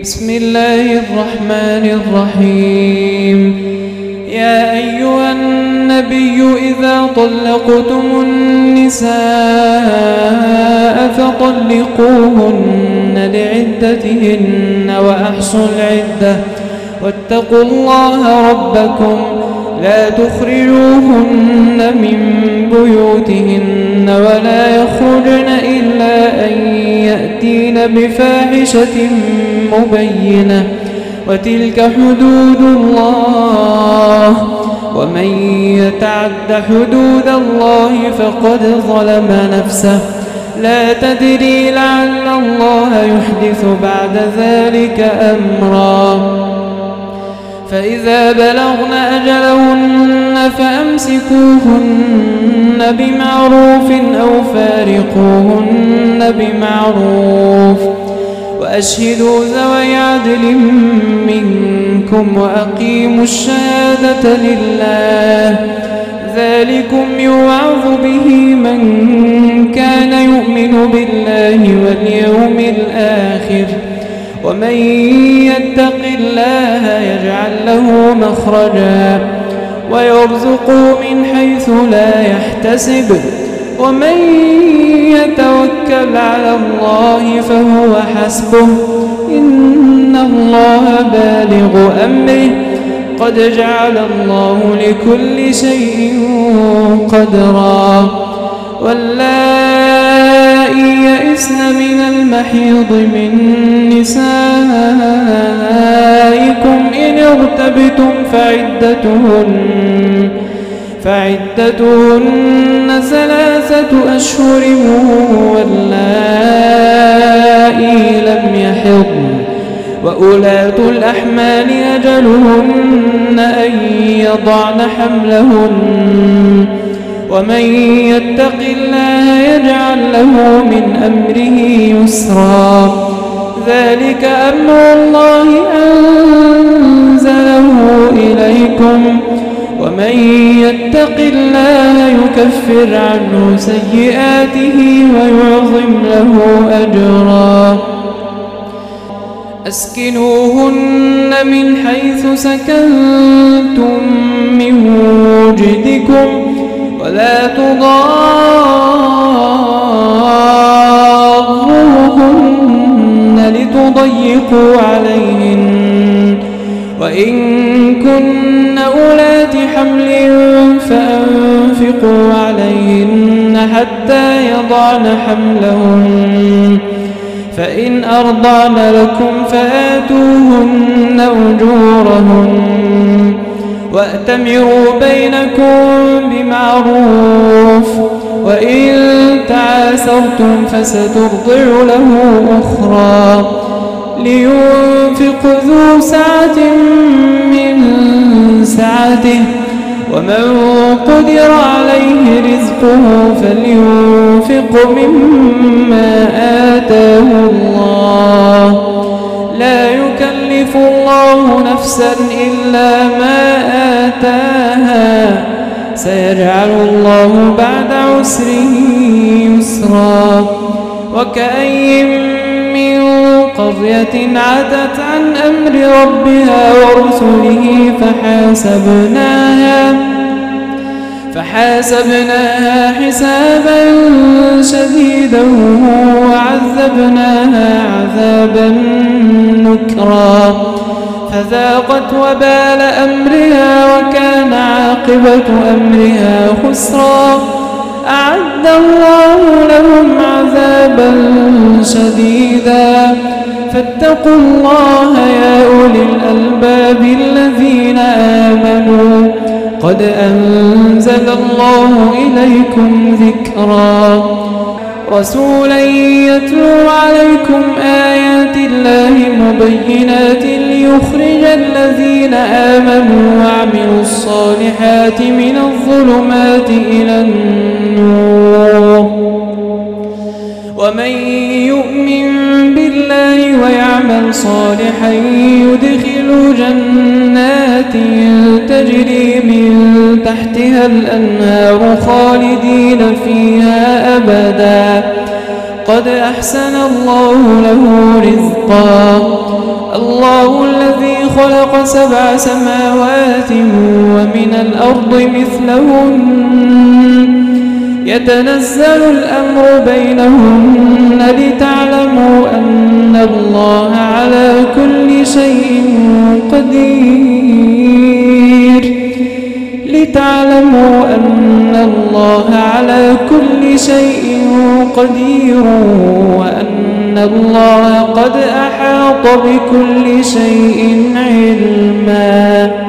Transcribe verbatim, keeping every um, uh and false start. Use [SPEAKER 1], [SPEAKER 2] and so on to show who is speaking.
[SPEAKER 1] بسم الله الرحمن الرحيم. يا أيها النبي إذا طلقتم النساء فطلقوهن لعدتهن وأحصوا العدة واتقوا الله ربكم لا تخرجوهن من بيوتهن ولا يخرجن إلا أن يأتين بفاحشة مبينة وتلك حدود الله ومن يتعد حدود الله فقد ظلم نفسه لا تدري لعل الله يحدث بعد ذلك أمرا. فإذا بلغن أجلهن فأمسكوهن بمعروف أو فارقوهن بمعروف وأشهدوا ذوي عدل منكم وأقيموا الشهادة لله ذلكم يوعظ به من كان يؤمن بالله واليوم الآخر ومن يتق الله يجعل له مخرجا ويرزقه من حيث لا يحتسب ومن يتوكل على الله فهو حسبه إن الله بالغ أمره قد جعل الله لكل شيء قدرا. واللائي يئسن من المحيض من نسائكم إن ارتبتم فعدتهن فعدتهن ثلاثة أشهر واللائي لم يحضن وأولاة الأحمال أجلهن أن يضعن حملهن ومن يتق الله يجعل له من أمره يسرا ذلك أمر الله أنزله إليكم ومن يتق الله يكفر عنه سيئاته ويعظم له أجرا. أسكنوهن من حيث سكنتم من وجدكم ولا تضاروهن لتضيقوا عليهن وإن كن أولات حمل فأنفقوا عليهن حتى يضعن حملهن فإن أرضعن لكم فآتوهن أجورهن وأتمروا بينكم بمعروف وإن تعاسرتم فسترضع له أخرى لينفق ذو سعة من سعته ومن قدر عليه رزقه فلينفق مما آتاه الله لا يكلف الله نفسا إلا ما آتاها سيجعل الله بعد عسره يسرا. وكأي من قرية عتت عن أمر ربها ورسله فحاسبناها فحاسبناها حسابا شديدا وعذبناها عذابا نكرا فذاقت وبال أمرها وكان عاقبة أمرها خسرا. أعد الله لهم عذابا شديدا فاتقوا الله يا أولي الألباب الذين آمنوا قد أنزل الله إليكم ذكرا رسولا يتلو عليكم آيات الله مبينات ليخرج الذين آمنوا وعملوا الصالحات من الظلمات إلى النور ومن يؤمن بالله ويعمل صالحا يدخل جنات تجري من تحتها الأنهار خالدين فيها أبدا قد أحسن الله له رزقا الله الذي خلق سبع سماوات ومن الأرض مثلهن يتنزل الأمر بينهن لتعلموا أن الله على كل شيء قدير لتعلموا أن الله على كل شيء قدير وأن الله قد أحاط بكل شيء علما.